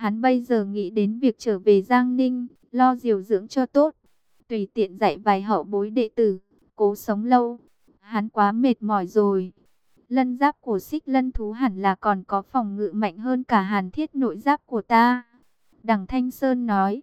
Hắn bây giờ nghĩ đến việc trở về Giang Ninh, lo điều dưỡng cho tốt, tùy tiện dạy vài hậu bối đệ tử, cố sống lâu. Hắn quá mệt mỏi rồi. Lân giáp của Xích Lân thú hẳn là còn có phòng ngự mạnh hơn cả hàn thiết nội giáp của ta. Đằng Thanh Sơn nói,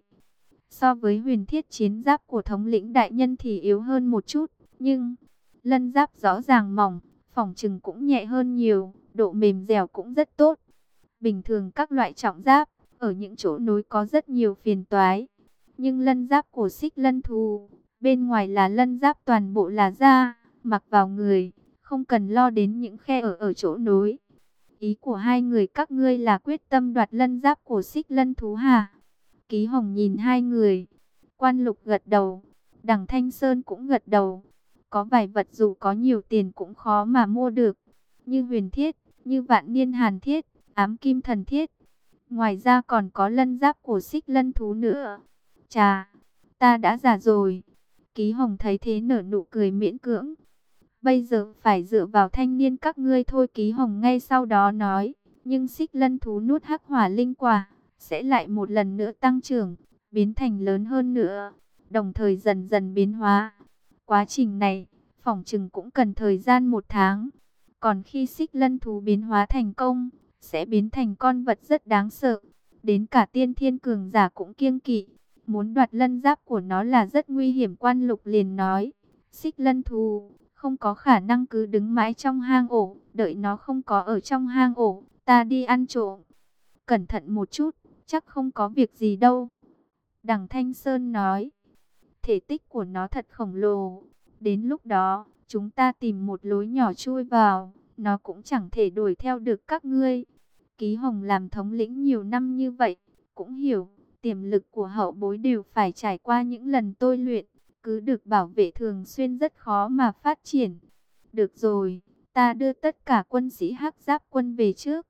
so với huyền thiết chiến giáp của thống lĩnh đại nhân thì yếu hơn một chút, nhưng lân giáp rõ ràng mỏng, phỏng chừng cũng nhẹ hơn nhiều, độ mềm dẻo cũng rất tốt. Bình thường các loại trọng giáp, ở những chỗ nối có rất nhiều phiền toái. Nhưng lân giáp của Xích Lân thú, bên ngoài là lân giáp toàn bộ là da, mặc vào người, không cần lo đến những khe ở chỗ nối. Ý của hai người các ngươi là quyết tâm đoạt lân giáp của Xích Lân thú hả? Ký Hồng nhìn hai người. Quan Lục gật đầu, đằng Thanh Sơn cũng gật đầu. Có vài vật dù có nhiều tiền cũng khó mà mua được, như huyền thiết, như vạn niên hàn thiết, ám kim thần thiết. Ngoài ra còn có lân giáp của Xích Lân thú nữa. Chà, ta đã già rồi. Ký Hồng thấy thế nở nụ cười miễn cưỡng. Bây giờ phải dựa vào thanh niên các ngươi thôi, Ký Hồng ngay sau đó nói. Nhưng Xích Lân thú nuốt hắc hỏa linh quả, sẽ lại một lần nữa tăng trưởng, biến thành lớn hơn nữa, đồng thời dần dần biến hóa. Quá trình này, phỏng chừng cũng cần thời gian 1 tháng. Còn khi Xích Lân thú biến hóa thành công, sẽ biến thành con vật rất đáng sợ. Đến cả tiên thiên cường giả cũng kiêng kỵ. Muốn đoạt lân giáp của nó là rất nguy hiểm. Quan Lục liền nói, Xích Lân thú không có khả năng cứ đứng mãi trong hang ổ, đợi nó không có ở trong hang ổ, ta đi ăn trộm. Cẩn thận một chút, chắc không có việc gì đâu. Đằng Thanh Sơn nói, thể tích của nó thật khổng lồ. Đến lúc đó, chúng ta tìm một lối nhỏ chui vào, nó cũng chẳng thể đuổi theo được các ngươi. Ký Hồng làm thống lĩnh nhiều năm như vậy, cũng hiểu, tiềm lực của hậu bối đều phải trải qua những lần tôi luyện, cứ được bảo vệ thường xuyên rất khó mà phát triển. Được rồi, ta đưa tất cả quân sĩ Hắc Giáp quân về trước.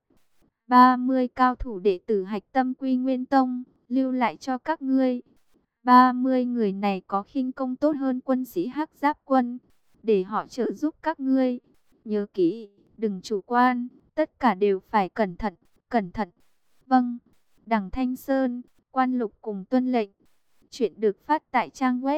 30 cao thủ đệ tử hạch tâm Quy Nguyên Tông, lưu lại cho các ngươi. 30 người này có khinh công tốt hơn quân sĩ Hắc Giáp quân, để họ trợ giúp các ngươi. Nhớ kỹ, đừng chủ quan, tất cả đều phải cẩn thận, cẩn thận. Vâng, đằng Thanh Sơn, Quan Lục cùng tuân lệnh. Chuyện được phát tại trang web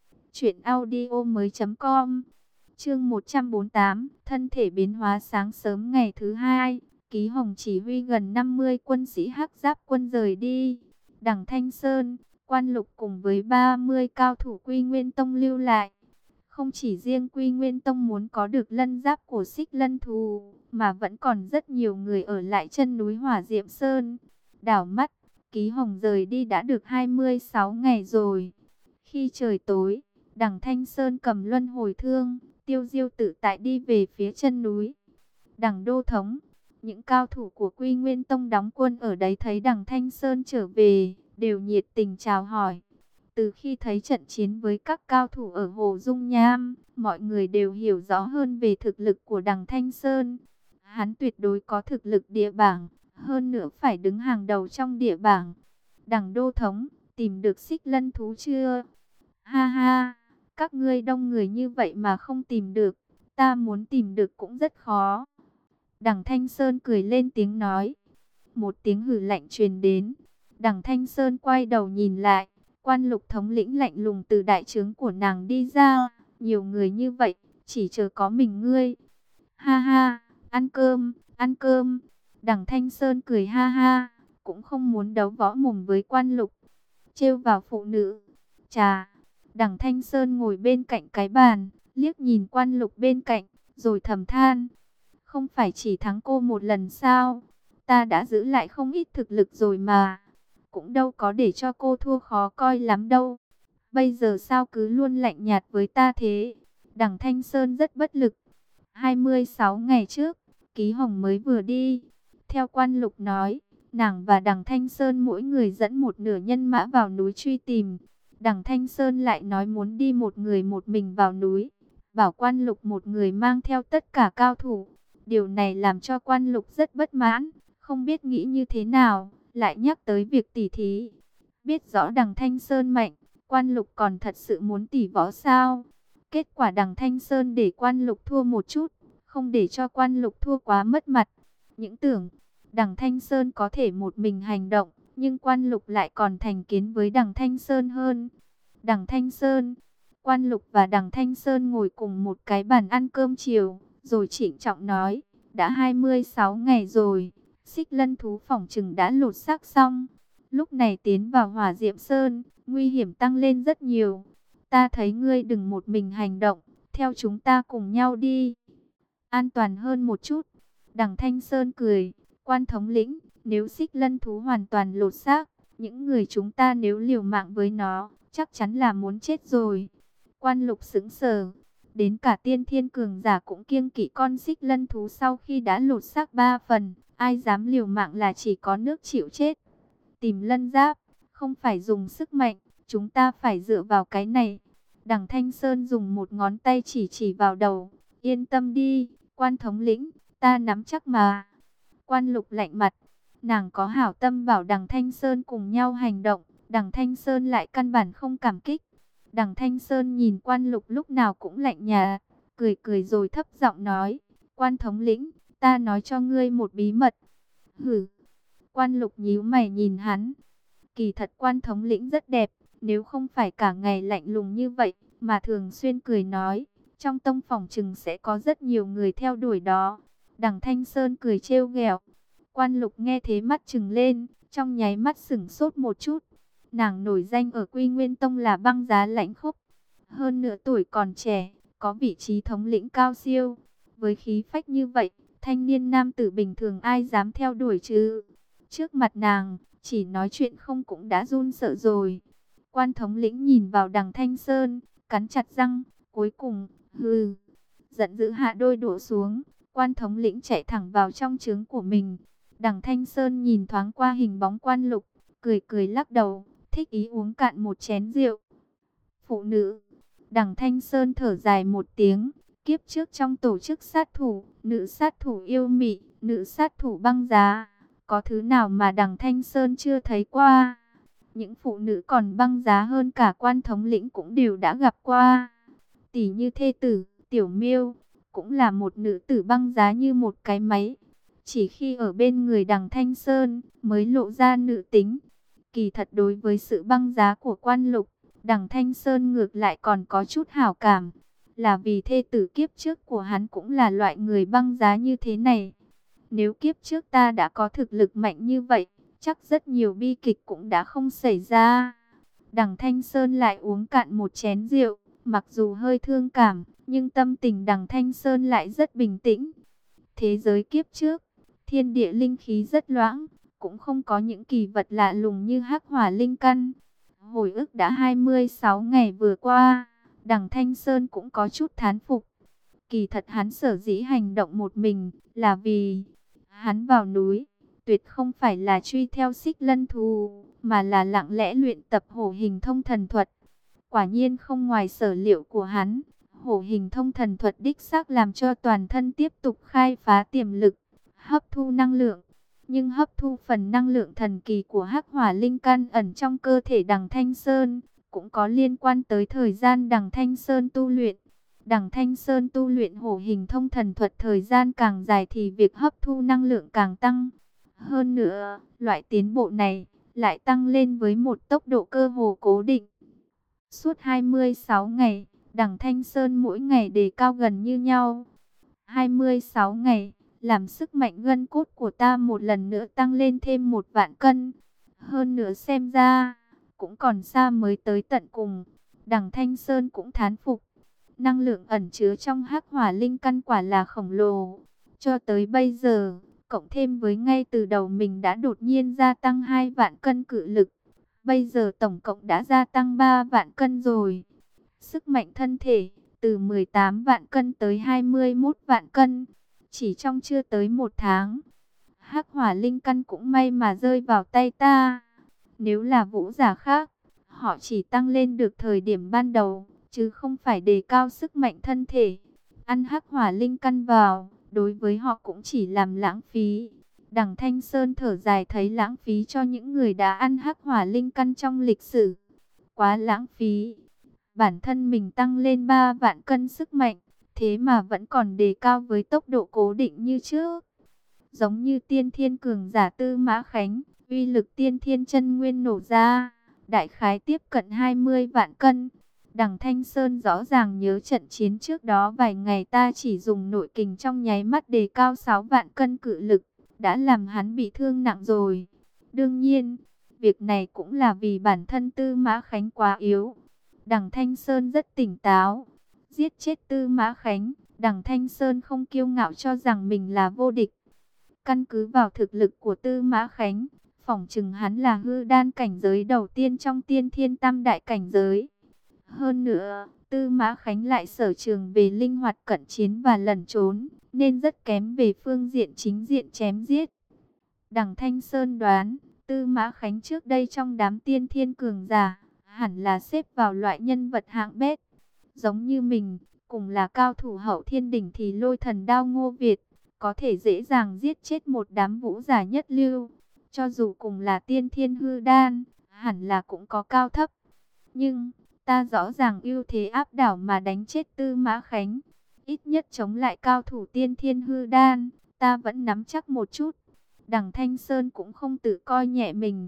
truyệnaudiomoi.com. Chương 148, thân thể biến hóa. Sáng sớm ngày thứ hai, Ký Hồng chỉ huy gần 50 quân sĩ Hắc Giáp quân rời đi. Đằng Thanh Sơn, Quan Lục cùng với 30 cao thủ Quy Nguyên Tông lưu lại. Không chỉ riêng Quy Nguyên Tông muốn có được lân giáp của Xích Lân thú, mà vẫn còn rất nhiều người ở lại chân núi Hỏa Diệm Sơn. Đảo mắt, Ký Hồng rời đi đã được 26 ngày rồi. Khi trời tối, đằng Thanh Sơn cầm luân hồi thương, tiêu diêu tự tại đi về phía chân núi. Đằng Đô Thống, những cao thủ của Quy Nguyên Tông đóng quân ở đấy thấy đằng Thanh Sơn trở về, đều nhiệt tình chào hỏi. Từ khi thấy trận chiến với các cao thủ ở Hồ Dung Nham, mọi người đều hiểu rõ hơn về thực lực của đằng Thanh Sơn. Hắn tuyệt đối có thực lực địa bảng, hơn nữa phải đứng hàng đầu trong địa bảng. Đằng Đô Thống, tìm được Xích Lân thú chưa? Ha ha, các ngươi đông người như vậy mà không tìm được, ta muốn tìm được cũng rất khó. Đằng Thanh Sơn cười lên tiếng nói. Một tiếng hừ lạnh truyền đến. Đằng Thanh Sơn quay đầu nhìn lại. Quan Lục thống lĩnh lạnh lùng từ đại trướng của nàng đi ra. Nhiều người như vậy, chỉ chờ có mình ngươi. Ha ha, ăn cơm, ăn cơm. Đằng Thanh Sơn cười ha ha, cũng không muốn đấu võ mồm với Quan Lục. Trêu vào phụ nữ. Chà, đằng Thanh Sơn ngồi bên cạnh cái bàn, liếc nhìn Quan Lục bên cạnh, rồi thầm than. Không phải chỉ thắng cô một lần sao? Ta đã giữ lại không ít thực lực rồi mà. Cũng đâu có để cho cô thua khó coi lắm đâu. Bây giờ sao cứ luôn lạnh nhạt với ta thế? Đằng Thanh Sơn rất bất lực. 26 ngày trước, Ký Hồng mới vừa đi. Theo Quan Lục nói, nàng và đằng Thanh Sơn mỗi người dẫn một nửa nhân mã vào núi truy tìm. Đằng Thanh Sơn lại nói muốn đi một người một mình vào núi, bảo Quan Lục một người mang theo tất cả cao thủ. Điều này làm cho Quan Lục rất bất mãn, không biết nghĩ như thế nào, lại nhắc tới việc tỉ thí. Biết rõ đằng Thanh Sơn mạnh, Quan Lục còn thật sự muốn tỉ võ sao? Kết quả đằng Thanh Sơn để Quan Lục thua một chút, không để cho Quan Lục thua quá mất mặt. Những tưởng đằng Thanh Sơn có thể một mình hành động, nhưng Quan Lục lại còn thành kiến với Đằng Thanh Sơn hơn. Đằng Thanh Sơn, Quan Lục và Đằng Thanh Sơn ngồi cùng một cái bàn ăn cơm chiều, rồi trịnh trọng nói, đã 26 ngày rồi, Xích Lân thú phỏng chừng đã lột xác xong. Lúc này tiến vào Hỏa Diệm Sơn, nguy hiểm tăng lên rất nhiều. Ta thấy ngươi đừng một mình hành động, theo chúng ta cùng nhau đi. An toàn hơn một chút. Đằng Thanh Sơn cười, Quan thống lĩnh, nếu Xích Lân thú hoàn toàn lột xác, những người chúng ta nếu liều mạng với nó, chắc chắn là muốn chết rồi. Quan Lục sững sờ, đến cả tiên thiên cường giả cũng kiêng kỵ con Xích Lân thú sau khi đã lột xác 3 phần, ai dám liều mạng là chỉ có nước chịu chết. Tìm lân giáp, không phải dùng sức mạnh, chúng ta phải dựa vào cái này. Đằng Thanh Sơn dùng một ngón tay chỉ vào đầu, yên tâm đi, Quan thống lĩnh, ta nắm chắc mà. Quan Lục lạnh mặt, nàng có hảo tâm bảo Đằng Thanh Sơn cùng nhau hành động, Đằng Thanh Sơn lại căn bản không cảm kích. Đằng Thanh Sơn nhìn Quan Lục lúc nào cũng lạnh nhạt, cười cười rồi thấp giọng nói, Quan thống lĩnh, ta nói cho ngươi một bí mật. Hử? Quan Lục nhíu mày nhìn hắn. Kỳ thật Quan thống lĩnh rất đẹp, nếu không phải cả ngày lạnh lùng như vậy, mà thường xuyên cười nói, trong tông phòng chừng sẽ có rất nhiều người theo đuổi đó. Đằng Thanh Sơn cười trêu ghẹo. Quan Lục nghe thế mắt trừng lên, trong nháy mắt sửng sốt một chút. Nàng nổi danh ở Quy Nguyên Tông là băng giá lãnh khốc, hơn nửa tuổi còn trẻ, có vị trí thống lĩnh cao siêu. Với khí phách như vậy, thanh niên nam tử bình thường ai dám theo đuổi chứ? Trước mặt nàng, chỉ nói chuyện không cũng đã run sợ rồi. Quan thống lĩnh nhìn vào Đằng Thanh Sơn, cắn chặt răng, cuối cùng, hừ, giận dữ hạ đôi đũa xuống. Quan thống lĩnh chạy thẳng vào trong trướng của mình. Đằng Thanh Sơn nhìn thoáng qua hình bóng Quan Lục, cười cười lắc đầu, thích ý uống cạn một chén rượu. Phụ nữ. Đằng Thanh Sơn thở dài một tiếng, kiếp trước trong tổ chức sát thủ, nữ sát thủ yêu mị, nữ sát thủ băng giá, có thứ nào mà Đằng Thanh Sơn chưa thấy qua? Những phụ nữ còn băng giá hơn cả Quan thống lĩnh cũng đều đã gặp qua. Tỷ như thê tử, Tiểu Miêu, cũng là một nữ tử băng giá như một cái máy. Chỉ khi ở bên người Đằng Thanh Sơn mới lộ ra nữ tính. Kỳ thật đối với sự băng giá của Quan Lục, Đằng Thanh Sơn ngược lại còn có chút hảo cảm. Là vì thê tử kiếp trước của hắn cũng là loại người băng giá như thế này. Nếu kiếp trước ta đã có thực lực mạnh như vậy, chắc rất nhiều bi kịch cũng đã không xảy ra. Đằng Thanh Sơn lại uống cạn một chén rượu, mặc dù hơi thương cảm, nhưng tâm tình Đằng Thanh Sơn lại rất bình tĩnh. Thế giới kiếp trước, thiên địa linh khí rất loãng, cũng không có những kỳ vật lạ lùng như hắc hỏa linh căn. Hồi ức đã 26 ngày vừa qua, Đằng Thanh Sơn cũng có chút thán phục. Kỳ thật hắn sở dĩ hành động một mình là vì hắn vào núi, tuyệt không phải là truy theo Xích Lân thú, mà là lặng lẽ luyện tập hổ hình thông thần thuật. Quả nhiên không ngoài sở liệu của hắn, hổ hình thông thần thuật đích xác làm cho toàn thân tiếp tục khai phá tiềm lực, hấp thu năng lượng. Nhưng hấp thu phần năng lượng thần kỳ của hắc hỏa linh căn ẩn trong cơ thể Đằng Thanh Sơn, cũng có liên quan tới thời gian Đằng Thanh Sơn tu luyện. Đằng Thanh Sơn tu luyện hổ hình thông thần thuật thời gian càng dài thì việc hấp thu năng lượng càng tăng. Hơn nữa, loại tiến bộ này lại tăng lên với một tốc độ cơ hồ cố định. Suốt 26 ngày, Đằng Thanh Sơn mỗi ngày đề cao gần như nhau. 26 ngày, làm sức mạnh gân cốt của ta một lần nữa tăng lên thêm 1 vạn cân. Hơn nữa xem ra, cũng còn xa mới tới tận cùng. Đằng Thanh Sơn cũng thán phục. Năng lượng ẩn chứa trong hắc hỏa linh căn quả là khổng lồ. Cho tới bây giờ, cộng thêm với ngay từ đầu mình đã đột nhiên gia tăng 2 vạn cân cự lực. Bây giờ tổng cộng đã gia tăng 3 vạn cân rồi. Sức mạnh thân thể, từ 18 vạn cân tới 21 vạn cân. Chỉ trong chưa tới 1 tháng, hắc hỏa linh căn cũng may mà rơi vào tay ta. Nếu là vũ giả khác, họ chỉ tăng lên được thời điểm ban đầu, chứ không phải đề cao sức mạnh thân thể. Ăn hắc hỏa linh căn vào, đối với họ cũng chỉ làm lãng phí. Đằng Thanh Sơn thở dài thấy lãng phí cho những người đã ăn hắc hỏa linh căn trong lịch sử. Quá lãng phí. Bản thân mình tăng lên 3 vạn cân sức mạnh, thế mà vẫn còn đề cao với tốc độ cố định như trước. Giống như tiên thiên cường giả Tư Mã Khánh, uy lực tiên thiên chân nguyên nổ ra, đại khái tiếp cận 20 vạn cân. Đằng Thanh Sơn rõ ràng nhớ trận chiến trước đó vài ngày ta chỉ dùng nội kình trong nháy mắt đề cao 6 vạn cân cự lực, đã làm hắn bị thương nặng rồi. Đương nhiên, việc này cũng là vì bản thân Tư Mã Khánh quá yếu. Đằng Thanh Sơn rất tỉnh táo, giết chết Tư Mã Khánh, Đằng Thanh Sơn không kiêu ngạo cho rằng mình là vô địch. Căn cứ vào thực lực của Tư Mã Khánh, phỏng chừng hắn là hư đan cảnh giới đầu tiên trong tiên thiên tam đại cảnh giới. Hơn nữa, Tư Mã Khánh lại sở trường về linh hoạt cận chiến và lẩn trốn, nên rất kém về phương diện chính diện chém giết. Đằng Thanh Sơn đoán, Tư Mã Khánh trước đây trong đám tiên thiên cường giả, hẳn là xếp vào loại nhân vật hạng bét. Giống như mình, cùng là cao thủ hậu thiên đỉnh thì lôi thần đao Ngô Việt, có thể dễ dàng giết chết một đám vũ giả nhất lưu. Cho dù cùng là tiên thiên hư đan, hẳn là cũng có cao thấp. Nhưng, ta rõ ràng ưu thế áp đảo mà đánh chết Tư Mã Khánh. Ít nhất chống lại cao thủ tiên thiên hư đan, ta vẫn nắm chắc một chút. Đằng Thanh Sơn cũng không tự coi nhẹ mình.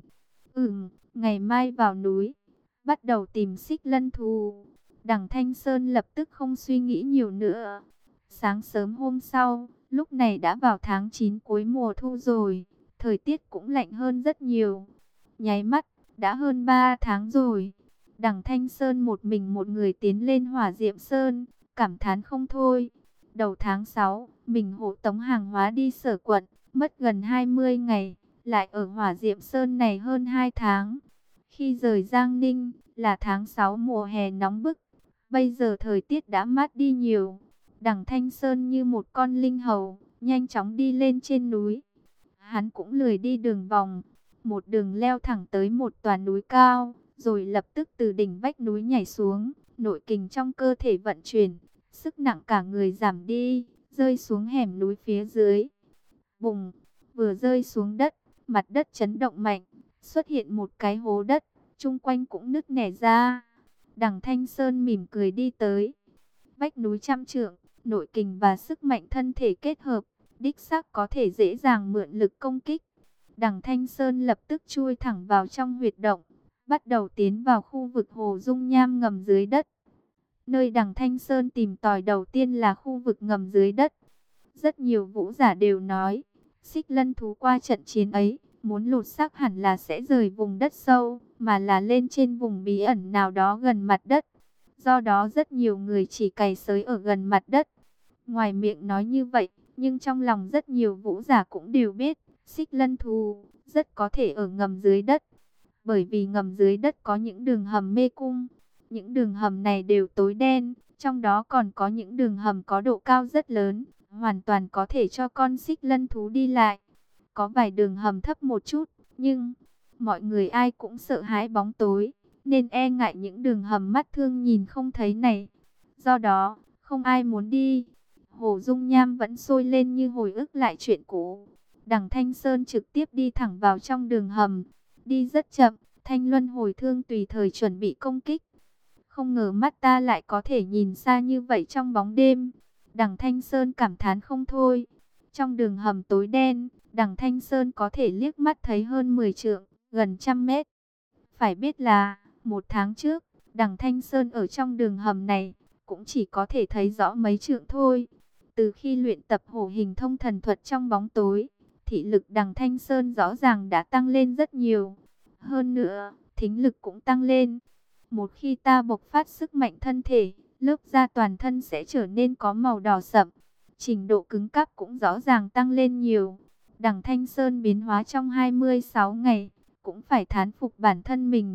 Ngày mai vào núi, bắt đầu tìm Xích Lân thú. Đằng Thanh Sơn lập tức không suy nghĩ nhiều nữa. Sáng sớm hôm sau, lúc này đã vào tháng 9 cuối mùa thu rồi, thời tiết cũng lạnh hơn rất nhiều. Nháy mắt, đã hơn 3 tháng rồi. Đằng Thanh Sơn một mình một người tiến lên Hỏa Diệm Sơn, cảm thán không thôi. Đầu tháng 6, mình hộ tống hàng hóa đi Sở quận, mất gần 20 ngày, lại ở Hỏa Diệm Sơn này hơn 2 tháng. Khi rời Giang Ninh, là tháng 6 mùa hè nóng bức, bây giờ thời tiết đã mát đi nhiều. Đằng Thanh Sơn như một con linh hầu, nhanh chóng đi lên trên núi. Hắn cũng lười đi đường vòng, một đường leo thẳng tới một tòa núi cao, rồi lập tức từ đỉnh vách núi nhảy xuống, nội kình trong cơ thể vận chuyển, sức nặng cả người giảm đi, rơi xuống hẻm núi phía dưới. Bùng, vừa rơi xuống đất, mặt đất chấn động mạnh, xuất hiện một cái hố đất, chung quanh cũng nứt nẻ ra. Đằng Thanh Sơn mỉm cười đi tới. Vách núi trăm trượng, nội kình và sức mạnh thân thể kết hợp, đích xác có thể dễ dàng mượn lực công kích. Đằng Thanh Sơn lập tức chui thẳng vào trong huyệt động, bắt đầu tiến vào khu vực hồ dung nham ngầm dưới đất. Nơi Đằng Thanh Sơn tìm tòi đầu tiên là khu vực ngầm dưới đất. Rất nhiều vũ giả đều nói, Xích Lân thú qua trận chiến ấy, muốn lột xác hẳn là sẽ rời vùng đất sâu, mà là lên trên vùng bí ẩn nào đó gần mặt đất. Do đó rất nhiều người chỉ cày xới ở gần mặt đất. Ngoài miệng nói như vậy, nhưng trong lòng rất nhiều vũ giả cũng đều biết, Xích Lân thú rất có thể ở ngầm dưới đất. Bởi vì ngầm dưới đất có những đường hầm mê cung. Những đường hầm này đều tối đen, trong đó còn có những đường hầm có độ cao rất lớn, hoàn toàn có thể cho con Xích Lân thú đi lại. Có vài đường hầm thấp một chút, nhưng mọi người ai cũng sợ hãi bóng tối, nên e ngại những đường hầm mắt thương nhìn không thấy này. Do đó, không ai muốn đi. Hồ dung nham vẫn sôi lên như hồi ức lại chuyện cũ. Đằng Thanh Sơn trực tiếp đi thẳng vào trong đường hầm. Đi rất chậm, Thanh Luân hồi thương tùy thời chuẩn bị công kích. Không ngờ mắt ta lại có thể nhìn xa như vậy trong bóng đêm. Đằng Thanh Sơn cảm thán không thôi. Trong đường hầm tối đen, Đằng Thanh Sơn có thể liếc mắt thấy hơn 10 trượng, gần 100 mét. Phải biết là, một tháng trước, Đằng Thanh Sơn ở trong đường hầm này, cũng chỉ có thể thấy rõ mấy trượng thôi. Từ khi luyện tập hổ hình thông thần thuật trong bóng tối, thị lực Đằng Thanh Sơn rõ ràng đã tăng lên rất nhiều. Hơn nữa, thính lực cũng tăng lên. Một khi ta bộc phát sức mạnh thân thể, lớp da toàn thân sẽ trở nên có màu đỏ sậm. Trình độ cứng cáp cũng rõ ràng tăng lên nhiều. Đằng Thanh Sơn biến hóa trong 26 ngày, cũng phải thán phục bản thân mình.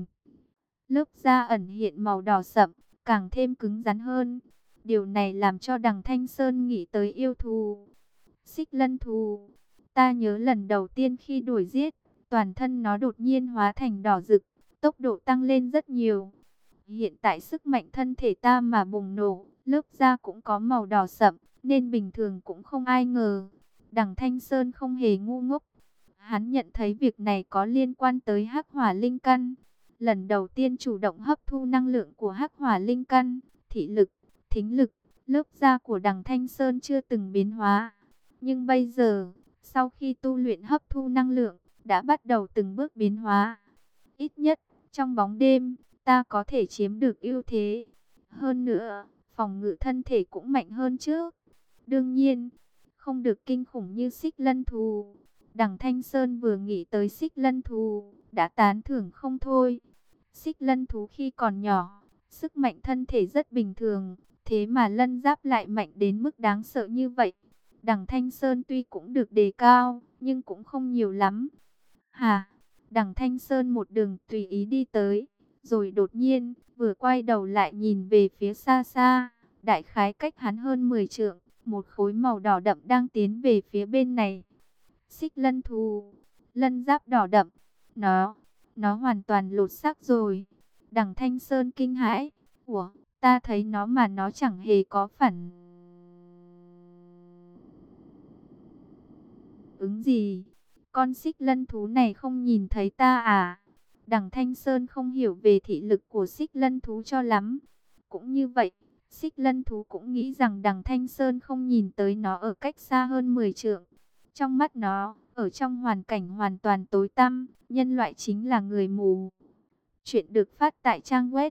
Lớp da ẩn hiện màu đỏ sậm, càng thêm cứng rắn hơn. Điều này làm cho Đằng Thanh Sơn nghĩ tới yêu thú. Xích Lân thú. Ta nhớ lần đầu tiên khi đuổi giết, toàn thân nó đột nhiên hóa thành đỏ rực, tốc độ tăng lên rất nhiều. Hiện tại sức mạnh thân thể ta mà bùng nổ, lớp da cũng có màu đỏ sậm, nên bình thường cũng không ai ngờ. Đằng Thanh Sơn không hề ngu ngốc. Hắn nhận thấy việc này có liên quan tới Hắc Hỏa Linh Căn. Lần đầu tiên chủ động hấp thu năng lượng của Hắc Hỏa Linh Căn, thị lực, thính lực, lớp da của Đằng Thanh Sơn chưa từng biến hóa. Nhưng bây giờ, sau khi tu luyện hấp thu năng lượng, đã bắt đầu từng bước biến hóa. Ít nhất, trong bóng đêm, ta có thể chiếm được ưu thế. Hơn nữa, phòng ngự thân thể cũng mạnh hơn trước. Đương nhiên, không được kinh khủng như Xích Lân Thú. Đằng Thanh Sơn vừa nghĩ tới Xích Lân Thú, đã tán thưởng không thôi. Xích Lân Thú khi còn nhỏ, sức mạnh thân thể rất bình thường, thế mà lân giáp lại mạnh đến mức đáng sợ như vậy. Đằng Thanh Sơn tuy cũng được đề cao, nhưng cũng không nhiều lắm. Hà, đằng Thanh Sơn một đường tùy ý đi tới, rồi đột nhiên, vừa quay đầu lại nhìn về phía xa xa, đại khái cách hắn hơn 10 trượng, một khối màu đỏ đậm đang tiến về phía bên này. Xích Lân Thú, lân giáp đỏ đậm, nó hoàn toàn lột xác rồi. Đằng Thanh Sơn kinh hãi, ủa, ta thấy nó mà nó chẳng hề có phản ứng gì. Con Xích Lân Thú này không nhìn thấy ta à? Đằng Thanh Sơn không hiểu về thị lực của Xích Lân Thú cho lắm. Cũng như vậy, Xích Lân Thú cũng nghĩ rằng đằng Thanh Sơn không nhìn tới nó ở cách xa hơn 10 trượng. Trong mắt nó, ở trong hoàn cảnh hoàn toàn tối tăm, nhân loại chính là người mù. Chuyện được phát tại trang web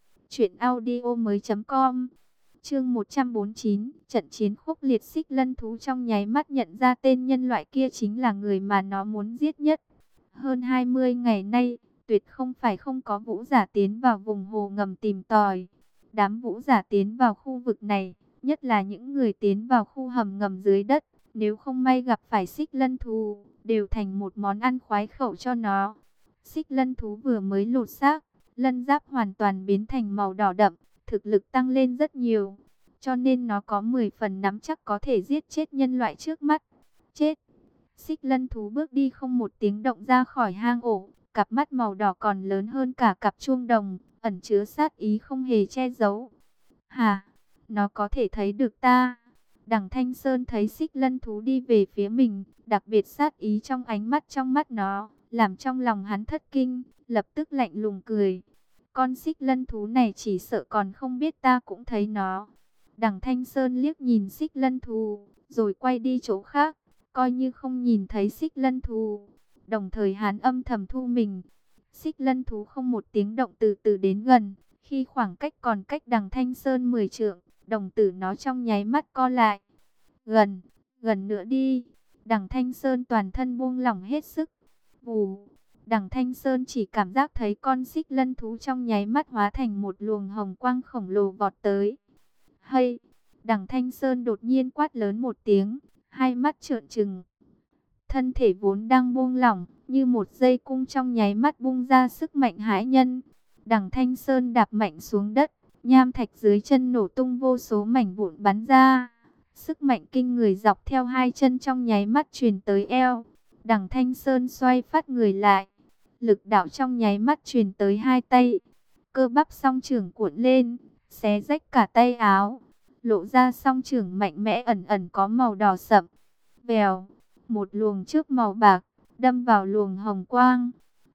truyệnaudiomoi.com. Chương 149, trận chiến khốc liệt. Xích Lân Thú trong nháy mắt nhận ra tên nhân loại kia chính là người mà nó muốn giết nhất. Hơn 20 ngày nay, tuyệt không phải không có vũ giả tiến vào vùng hồ ngầm tìm tòi. Đám vũ giả tiến vào khu vực này, nhất là những người tiến vào khu hầm ngầm dưới đất, nếu không may gặp phải Xích Lân Thú, đều thành một món ăn khoái khẩu cho nó. Xích Lân Thú vừa mới lột xác, lân giáp hoàn toàn biến thành màu đỏ đậm, thực lực tăng lên rất nhiều, cho nên nó có 10 phần nắm chắc có thể giết chết nhân loại trước mắt. Chết! Xích Lân Thú bước đi không một tiếng động ra khỏi hang ổ, cặp mắt màu đỏ còn lớn hơn cả cặp chuông đồng, ẩn chứa sát ý không hề che giấu. Hà, nó có thể thấy được ta. Đằng Thanh Sơn thấy Xích Lân Thú đi về phía mình, đặc biệt sát ý trong ánh mắt trong mắt nó, làm trong lòng hắn thất kinh, lập tức lạnh lùng cười. Con Xích Lân Thú này chỉ sợ còn không biết ta cũng thấy nó. Đằng Thanh Sơn liếc nhìn Xích Lân Thú, rồi quay đi chỗ khác, coi như không nhìn thấy Xích Lân Thú. Đồng thời hắn âm thầm thu mình. Xích Lân Thú không một tiếng động từ từ đến gần, khi khoảng cách còn cách đằng Thanh Sơn 10 trượng, đồng tử nó trong nháy mắt co lại. Gần, gần nữa đi. Đằng Thanh Sơn toàn thân buông lỏng hết sức. Vù. Đằng Thanh Sơn chỉ cảm giác thấy con Xích Lân Thú trong nháy mắt hóa thành một luồng hồng quang khổng lồ vọt tới. Hay! Đằng Thanh Sơn đột nhiên quát lớn một tiếng, hai mắt trợn trừng. Thân thể vốn đang buông lỏng, như một dây cung trong nháy mắt bung ra sức mạnh hãi nhân. Đằng Thanh Sơn đạp mạnh xuống đất, nham thạch dưới chân nổ tung vô số mảnh vụn bắn ra. Sức mạnh kinh người dọc theo hai chân trong nháy mắt truyền tới eo. Đằng Thanh Sơn xoay phát người lại, lực đạo trong nháy mắt truyền tới hai tay. Cơ bắp song chưởng cuộn lên, xé rách cả tay áo, lộ ra song chưởng mạnh mẽ ẩn ẩn có màu đỏ sậm. Vèo, một luồng chớp màu bạc đâm vào luồng hồng quang.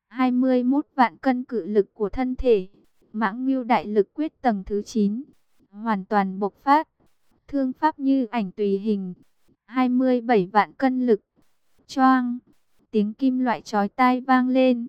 21 vạn cân cự lực của thân thể, Mãng Ngưu đại lực quyết tầng thứ 9 hoàn toàn bộc phát. Thương pháp như ảnh tùy hình, 27 vạn cân lực. Choang, tiếng kim loại chói tai vang lên.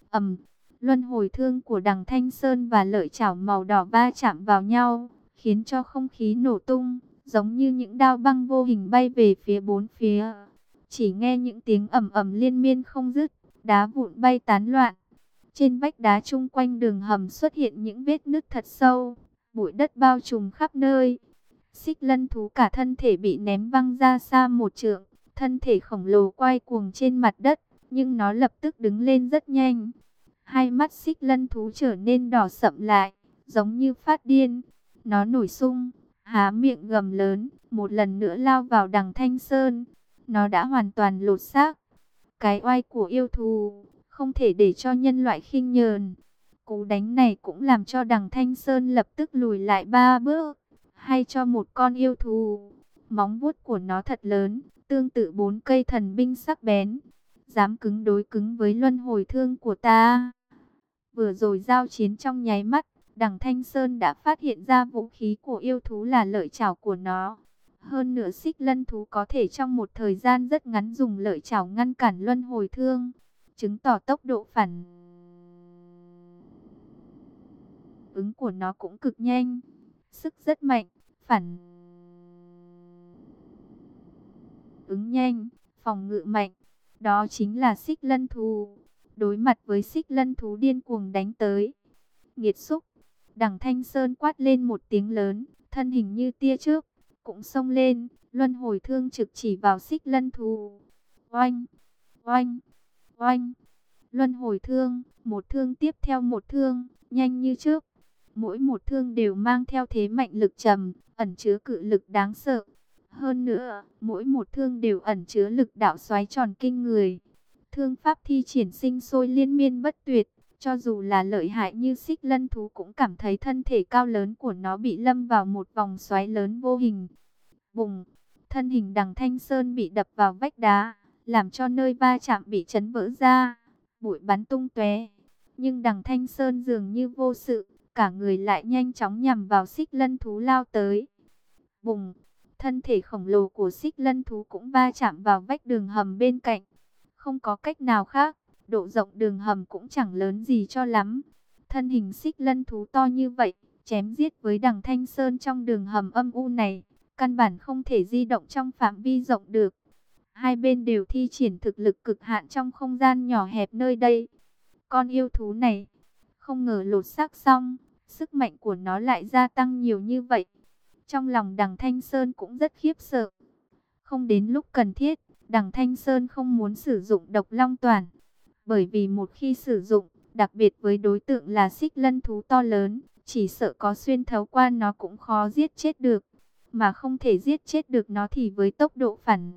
Luân hồi thương của đằng Thanh Sơn và lợi chảo màu đỏ va chạm vào nhau, khiến cho không khí nổ tung, giống như những đao băng vô hình bay về phía bốn phía. Chỉ nghe những tiếng ầm ầm liên miên không dứt, đá vụn bay tán loạn. Trên vách đá chung quanh đường hầm xuất hiện những vết nứt thật sâu, bụi đất bao trùm khắp nơi. Xích Lân Thú cả thân thể bị ném văng ra xa một trượng, thân thể khổng lồ quay cuồng trên mặt đất, nhưng nó lập tức đứng lên rất nhanh. Hai mắt Xích Lân Thú trở nên đỏ sậm lại, giống như phát điên. Nó nổi sung, há miệng gầm lớn, một lần nữa lao vào đằng Thanh Sơn. Nó đã hoàn toàn lột xác. Cái oai của yêu thú, không thể để cho nhân loại khinh nhờn. Cú đánh này cũng làm cho đằng Thanh Sơn lập tức lùi lại 3 bước. Hay cho một con yêu thú, móng vuốt của nó thật lớn, tương tự 4 cây thần binh sắc bén. Dám cứng đối cứng với luân hồi thương của ta. Vừa rồi giao chiến trong nháy mắt, đằng Thanh Sơn đã phát hiện ra vũ khí của yêu thú là lợi chảo của nó. Hơn nữa Xích Lân Thú có thể trong một thời gian rất ngắn dùng lợi chảo ngăn cản luân hồi thương. chứng tỏ tốc độ phản ứng của nó cũng cực nhanh, sức rất mạnh, phản ứng nhanh, phòng ngự mạnh. Đó chính là Xích Lân thú. Đối mặt với Xích Lân thú điên cuồng đánh tới, nghiệt xúc, Đằng Thanh Sơn quát lên một tiếng lớn, thân hình như tia chớp cũng xông lên, luân hồi thương trực chỉ vào Xích Lân thú. Oanh, oanh, oanh. Luân hồi thương, một thương tiếp theo một thương, nhanh như chớp. Mỗi một thương đều mang theo thế mạnh lực trầm, ẩn chứa cự lực đáng sợ. Hơn nữa, mỗi một thương đều ẩn chứa lực đạo xoáy tròn kinh người. Thương pháp thi triển sinh sôi liên miên bất tuyệt, cho dù là lợi hại như Xích Lân thú cũng cảm thấy thân thể cao lớn của nó bị lâm vào một vòng xoáy lớn vô hình. Bùng, thân hình Đằng Thanh Sơn bị đập vào vách đá, làm cho nơi va chạm bị chấn vỡ ra, bụi bắn tung tóe. Nhưng Đằng Thanh Sơn dường như vô sự, cả người lại nhanh chóng nhằm vào Xích Lân thú lao tới. Bùng, thân thể khổng lồ của Xích Lân thú cũng va chạm vào vách đường hầm bên cạnh. Không có cách nào khác, độ rộng đường hầm cũng chẳng lớn gì cho lắm. Thân hình Xích Lân thú to như vậy, chém giết với Đằng Thanh Sơn trong đường hầm âm u này, căn bản không thể di động trong phạm vi rộng được. Hai bên đều thi triển thực lực cực hạn trong không gian nhỏ hẹp nơi đây. Con yêu thú này, không ngờ lột xác xong, sức mạnh của nó lại gia tăng nhiều như vậy. Trong lòng Đằng Thanh Sơn cũng rất khiếp sợ. Không đến lúc cần thiết, Đằng Thanh Sơn không muốn sử dụng độc long toàn. Bởi vì một khi sử dụng, đặc biệt với đối tượng là Xích Lân thú to lớn, chỉ sợ có xuyên thấu qua nó cũng khó giết chết được. Mà không thể giết chết được nó thì với tốc độ phản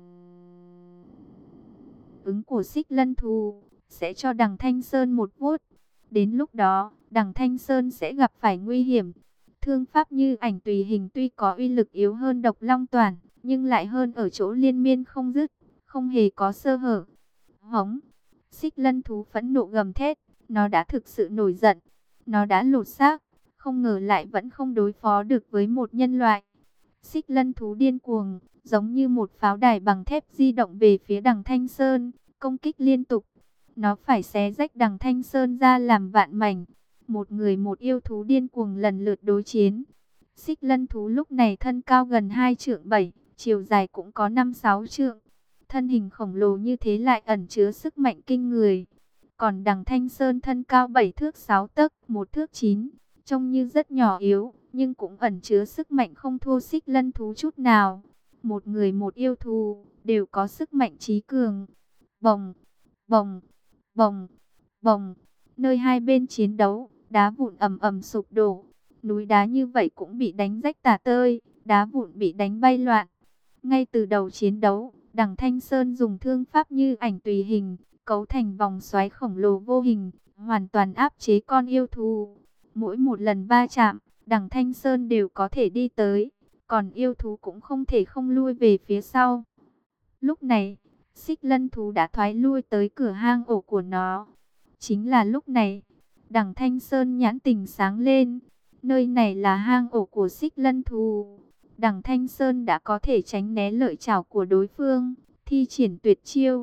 ứng của Xích Lân thú, sẽ cho Đằng Thanh Sơn một vuốt. Đến lúc đó, Đằng Thanh Sơn sẽ gặp phải nguy hiểm. Thương pháp như ảnh tùy hình tuy có uy lực yếu hơn độc long toàn, nhưng lại hơn ở chỗ liên miên không dứt, không hề có sơ hở. Hống! Xích Lân thú phẫn nộ gầm thét, nó đã thực sự nổi giận. Nó đã lột xác, không ngờ lại vẫn không đối phó được với một nhân loại. Xích Lân thú điên cuồng, giống như một pháo đài bằng thép di động về phía Đằng Thanh Sơn, công kích liên tục. Nó phải xé rách Đằng Thanh Sơn ra làm vạn mảnh. Một người một yêu thú điên cuồng lần lượt đối chiến. Xích Lân thú lúc này thân cao gần 2 trượng 7, chiều dài cũng có 5-6 trượng. Thân hình khổng lồ như thế lại ẩn chứa sức mạnh kinh người. Còn Đằng Thanh Sơn thân cao 7 thước 6 tấc, 1 thước 9, trông như rất nhỏ yếu, nhưng cũng ẩn chứa sức mạnh không thua Xích Lân thú chút nào. Một người một yêu thú, đều có sức mạnh trí cường. Bồng, bồng, bồng, bồng, nơi hai bên chiến đấu, đá vụn ầm ầm sụp đổ. Núi đá như vậy cũng bị đánh rách tả tơi, đá vụn bị đánh bay loạn. Ngay từ đầu chiến đấu, Đằng Thanh Sơn dùng thương pháp như ảnh tùy hình, cấu thành vòng xoáy khổng lồ vô hình, hoàn toàn áp chế con yêu thú. Mỗi một lần va chạm, Đằng Thanh Sơn đều có thể đi tới, còn yêu thú cũng không thể không lui về phía sau. Lúc này, Xích Lân thú đã thoái lui tới cửa hang ổ của nó. Chính là lúc này, Đằng Thanh Sơn nhãn tình sáng lên. Nơi này là hang ổ của Xích Lân thú. Đằng Thanh Sơn đã có thể tránh né lợi chảo của đối phương, thi triển tuyệt chiêu.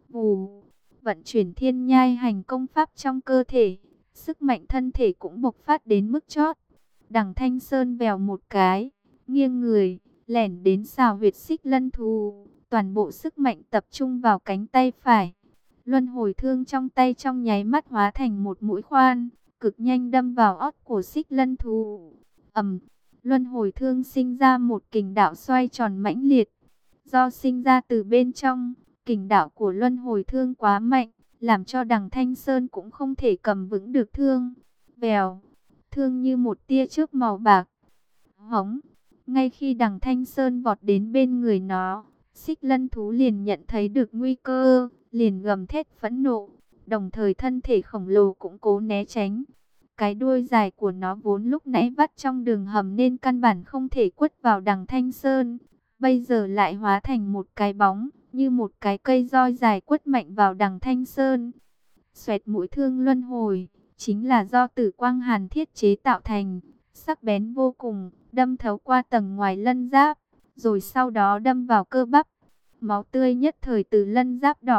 Vù, vận chuyển thiên nhai hành công pháp trong cơ thể, sức mạnh thân thể cũng bộc phát đến mức chót. Đằng Thanh Sơn vèo một cái, nghiêng người, lẻn đến xào huyệt Xích Lân thú, toàn bộ sức mạnh tập trung vào cánh tay phải. Luân hồi thương trong tay trong nháy mắt hóa thành một mũi khoan, cực nhanh đâm vào ót của Xích Lân thú. Luân hồi thương sinh ra một kình đạo xoay tròn mãnh liệt. Do sinh ra từ bên trong, kình đạo của luân hồi thương quá mạnh, làm cho Đằng Thanh Sơn cũng không thể cầm vững được thương. Vèo, thương như một tia chớp màu bạc. Hống, ngay khi Đằng Thanh Sơn vọt đến bên người nó, Xích Lân thú liền nhận thấy được nguy cơ, liền gầm thét phẫn nộ, đồng thời thân thể khổng lồ cũng cố né tránh. Cái đuôi dài của nó vốn lúc nãy vắt trong đường hầm nên căn bản không thể quất vào Đằng Thanh Sơn. Bây giờ lại hóa thành một cái bóng, như một cái cây roi dài quất mạnh vào Đằng Thanh Sơn. Xoẹt mũi thương luân hồi, chính là do tử quang hàn thiết chế tạo thành, sắc bén vô cùng, đâm thấu qua tầng ngoài lân giáp, rồi sau đó đâm vào cơ bắp. Máu tươi nhất thời từ lân giáp đỏ đậm,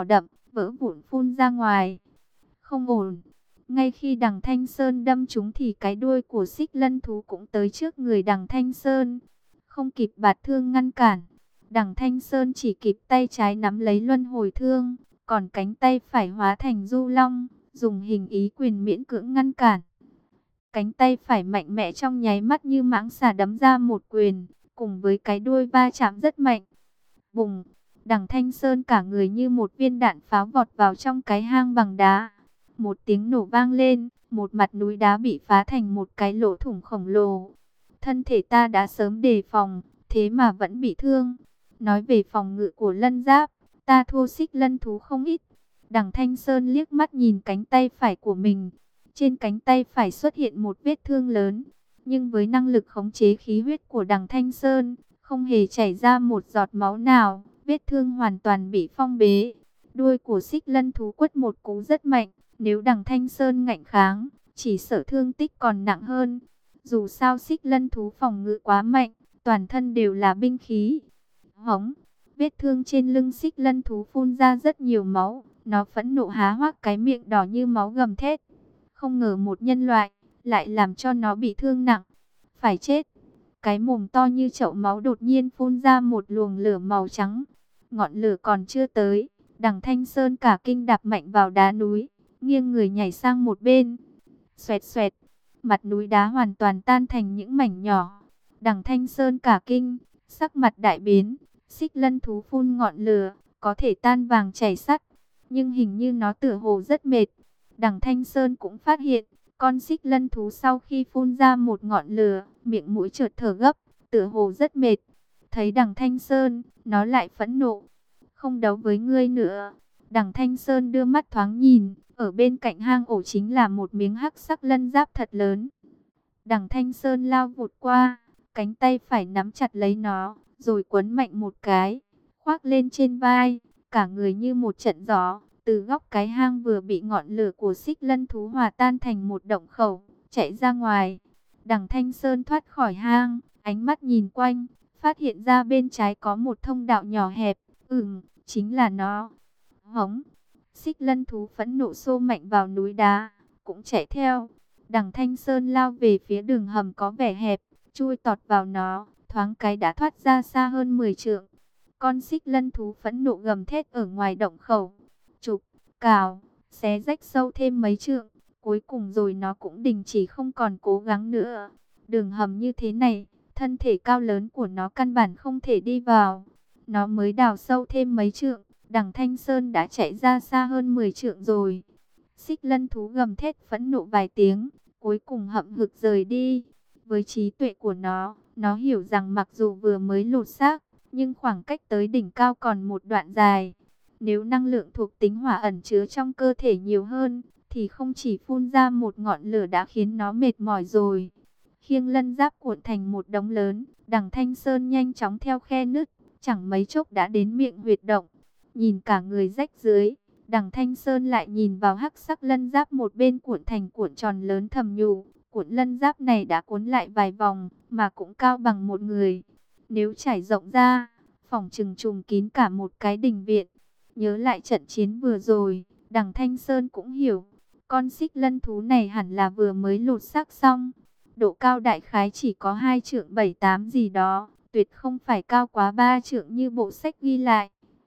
vỡ vụn phun ra ngoài. Không ổn. Ngay khi đằng Thanh Sơn đâm trúng thì cái đuôi của xích lân thú cũng tới trước người đằng Thanh Sơn. Không kịp bạt thương ngăn cản, đằng Thanh Sơn chỉ kịp tay trái nắm lấy luân hồi thương, còn cánh tay phải hóa thành du long, dùng hình ý quyền miễn cưỡng ngăn cản. Cánh tay phải mạnh mẽ trong nháy mắt như mãng xà đấm ra một quyền, cùng với cái đuôi va chạm rất mạnh. Bùng, đằng Thanh Sơn cả người như một viên đạn pháo vọt vào trong cái hang bằng đá. Một tiếng nổ vang lên, một mặt núi đá bị phá thành một cái lỗ thủng khổng lồ. Thân thể ta đã sớm đề phòng, thế mà vẫn bị thương. Nói về phòng ngự của lân giáp, ta thua xích lân thú không ít. Đằng Thanh Sơn liếc mắt nhìn cánh tay phải của mình. Trên cánh tay phải xuất hiện một vết thương lớn. Nhưng với năng lực khống chế khí huyết của đằng Thanh Sơn, không hề chảy ra một giọt máu nào. Vết thương hoàn toàn bị phong bế. Đuôi của xích lân thú quất một cú rất mạnh. Nếu đằng Thanh Sơn ngạnh kháng, chỉ sợ thương tích còn nặng hơn. Dù sao xích lân thú phòng ngự quá mạnh, toàn thân đều là binh khí. Hống, vết thương trên lưng xích lân thú phun ra rất nhiều máu. Nó phẫn nộ há hoác cái miệng đỏ như máu gầm thét. Không ngờ một nhân loại, lại làm cho nó bị thương nặng. Phải chết. Cái mồm to như chậu máu đột nhiên phun ra một luồng lửa màu trắng. Ngọn lửa còn chưa tới, đằng Thanh Sơn cả kinh đạp mạnh vào đá núi, nghiêng người nhảy sang một bên. Xoẹt xoẹt, mặt núi đá hoàn toàn tan thành những mảnh nhỏ. Đằng Thanh Sơn cả kinh, sắc mặt đại biến. Xích lân thú phun ngọn lửa, có thể tan vàng chảy sắt, nhưng hình như nó tựa hồ rất mệt. Đằng Thanh Sơn cũng phát hiện, con xích lân thú sau khi phun ra một ngọn lửa, miệng mũi chợt thở gấp, tựa hồ rất mệt. Thấy đằng Thanh Sơn, nó lại phẫn nộ. Không đấu với ngươi nữa. Đằng Thanh Sơn đưa mắt thoáng nhìn, ở bên cạnh hang ổ chính là một miếng hắc sắc lân giáp thật lớn. Đằng Thanh Sơn lao vụt qua, cánh tay phải nắm chặt lấy nó, rồi quấn mạnh một cái, khoác lên trên vai, cả người như một trận gió, từ góc cái hang vừa bị ngọn lửa của xích lân thú hòa tan thành một động khẩu, chạy ra ngoài. Đằng Thanh Sơn thoát khỏi hang, ánh mắt nhìn quanh, phát hiện ra bên trái có một thông đạo nhỏ hẹp, chính là nó. Hống, xích lân thú phẫn nộ xô mạnh vào núi đá, cũng chạy theo. Đằng Thanh Sơn lao về phía đường hầm có vẻ hẹp, chui tọt vào nó, thoáng cái đã thoát ra xa hơn 10 trượng. Con xích lân thú phẫn nộ gầm thét ở ngoài động khẩu, chụp, cào, xé rách sâu thêm mấy trượng. Cuối cùng rồi nó cũng đình chỉ không còn cố gắng nữa. Đường hầm như thế này, thân thể cao lớn của nó căn bản không thể đi vào. Nó mới đào sâu thêm mấy trượng, đằng Thanh Sơn đã chạy ra xa hơn 10 trượng rồi. Xích lân thú gầm thét phẫn nộ vài tiếng, cuối cùng hậm hực rời đi. Với trí tuệ của nó hiểu rằng mặc dù vừa mới lột xác, nhưng khoảng cách tới đỉnh cao còn một đoạn dài. Nếu năng lượng thuộc tính hỏa ẩn chứa trong cơ thể nhiều hơn, thì không chỉ phun ra một ngọn lửa đã khiến nó mệt mỏi rồi. Khiêng lân giáp cuộn thành một đống lớn, đằng Thanh Sơn nhanh chóng theo khe nứt, chẳng mấy chốc đã đến miệng huyệt động. Nhìn cả người rách dưới, đằng Thanh Sơn lại nhìn vào hắc sắc lân giáp một bên cuộn thành cuộn tròn lớn, thầm nhủ, cuộn lân giáp này đã cuốn lại vài vòng, mà cũng cao bằng một người. Nếu trải rộng ra, phỏng chừng trùm kín cả một cái đình viện. Nhớ lại trận chiến vừa rồi, đằng Thanh Sơn cũng hiểu, con xích lân thú này hẳn là vừa mới lột xác xong. Độ cao đại khái chỉ có 2 trượng 7-8 gì đó, tuyệt không phải cao quá 3 trượng như bộ sách ghi lại.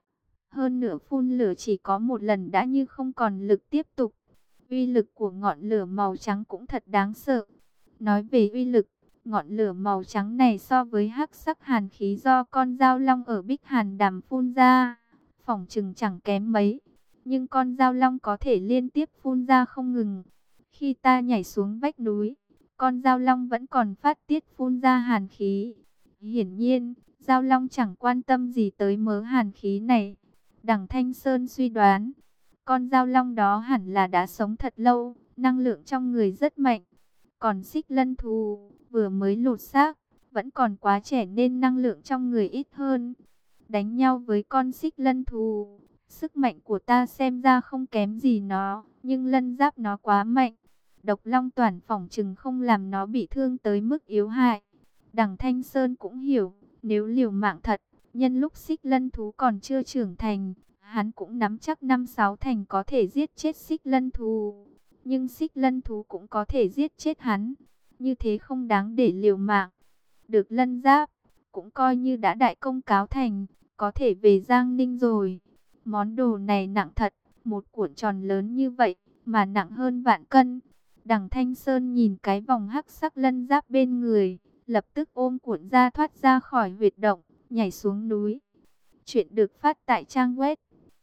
Hơn nữa phun lửa chỉ có một lần đã như không còn lực tiếp tục. Uy lực của ngọn lửa màu trắng cũng thật đáng sợ. Nói về uy lực, ngọn lửa màu trắng này so với hắc sắc hàn khí do con dao long ở Bích Hàn Đàm phun ra, phỏng chừng chẳng kém mấy. Nhưng con dao long có thể liên tiếp phun ra không ngừng. Khi ta nhảy xuống vách núi, con dao long vẫn còn phát tiết phun ra hàn khí. Hiển nhiên, dao long chẳng quan tâm gì tới mớ hàn khí này. Đằng Thanh Sơn suy đoán, con dao long đó hẳn là đã sống thật lâu, năng lượng trong người rất mạnh. Còn xích lân thú vừa mới lột xác, vẫn còn quá trẻ nên năng lượng trong người ít hơn. Đánh nhau với con xích lân thú, sức mạnh của ta xem ra không kém gì nó, nhưng lân giáp nó quá mạnh. Độc long toàn phỏng chừng không làm nó bị thương tới mức yếu hại. Đằng Thanh Sơn cũng hiểu, nếu liều mạng thật, nhân lúc xích lân thú còn chưa trưởng thành, Hắn cũng nắm chắc 5-6 thành có thể giết chết Xích Lân thú. Nhưng Xích Lân thú cũng có thể giết chết hắn. Như thế không đáng để liều mạng. Được Lân Giáp, cũng coi như đã đại công cáo thành, có thể về Giang Ninh rồi. Món đồ này nặng thật, một cuộn tròn lớn như vậy, mà nặng hơn vạn cân. Đằng Thanh Sơn nhìn cái vòng hắc sắc lân giáp bên người, lập tức ôm cuộn ra thoát ra khỏi huyệt động, nhảy xuống núi. Chuyện được phát tại trang web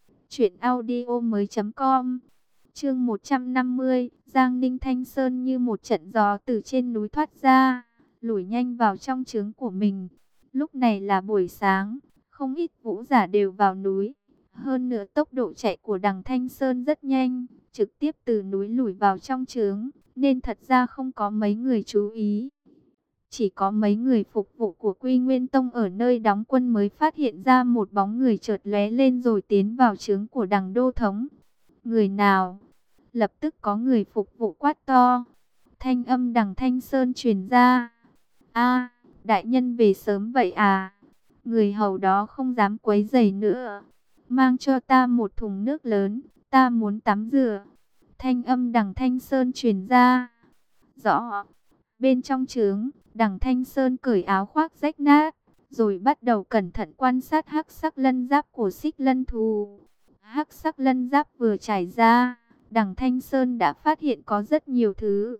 truyệnaudiomoi.com. Chương 150, Giang Ninh Thanh Sơn như một trận gió từ trên núi thoát ra, lủi nhanh vào trong trướng của mình. Lúc này là buổi sáng, không ít vũ giả đều vào núi. Hơn nữa tốc độ chạy của đằng Thanh Sơn rất nhanh, trực tiếp từ núi lủi vào trong trướng, nên thật ra không có mấy người chú ý. Chỉ có mấy người phục vụ của Quy Nguyên Tông ở nơi đóng quân mới phát hiện ra một bóng người chợt lóe lên rồi tiến vào trướng của đằng đô thống. Người nào? Lập tức có người phục vụ quát to. Thanh âm đằng Thanh Sơn truyền ra. A, đại nhân về sớm vậy à? Người hầu đó không dám quấy rầy nữa. Mang cho ta một thùng nước lớn, ta muốn tắm rửa. Thanh âm đằng Thanh Sơn truyền ra. Rõ. Bên trong trướng, đằng Thanh Sơn cởi áo khoác rách nát, rồi bắt đầu cẩn thận quan sát hắc sắc lân giáp của Xích Lân thú. Hắc sắc lân giáp vừa trải ra, đằng Thanh Sơn đã phát hiện có rất nhiều thứ.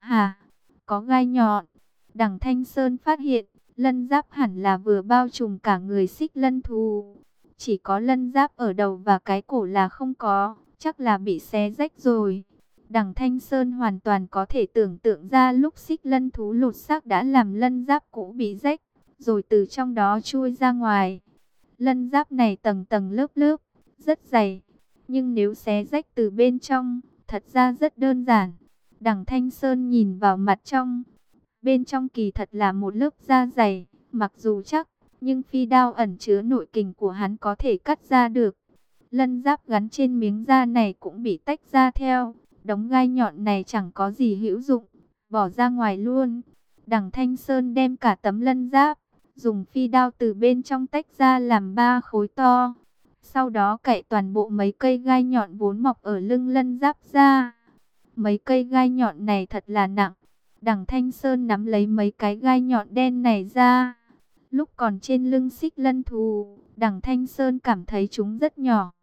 Có gai nhọn. Đằng Thanh Sơn phát hiện, lân giáp hẳn là vừa bao trùm cả người Xích Lân thú. Chỉ có lân giáp ở đầu và cái cổ là không có, chắc là bị xé rách rồi. Đằng Thanh Sơn hoàn toàn có thể tưởng tượng ra lúc Xích Lân thú lột xác đã làm lân giáp cũ bị rách, rồi từ trong đó chui ra ngoài. Lân giáp này tầng tầng lớp lớp, rất dày, nhưng nếu xé rách từ bên trong, thật ra rất đơn giản. Đằng Thanh Sơn nhìn vào mặt trong, bên trong kỳ thật là một lớp da dày, mặc dù chắc, nhưng phi đao ẩn chứa nội kình của hắn có thể cắt ra được. Lân giáp gắn trên miếng da này cũng bị tách ra theo. Đống gai nhọn này chẳng có gì hữu dụng, bỏ ra ngoài luôn. Đằng Thanh Sơn đem cả tấm lân giáp, dùng phi đao từ bên trong tách ra làm 3 khối to. Sau đó cạy toàn bộ mấy cây gai nhọn vốn mọc ở lưng lân giáp ra. Mấy cây gai nhọn này thật là nặng. Đằng Thanh Sơn nắm lấy mấy cái gai nhọn đen này ra. Lúc còn trên lưng Xích Lân thú, đằng Thanh Sơn cảm thấy chúng rất nhỏ.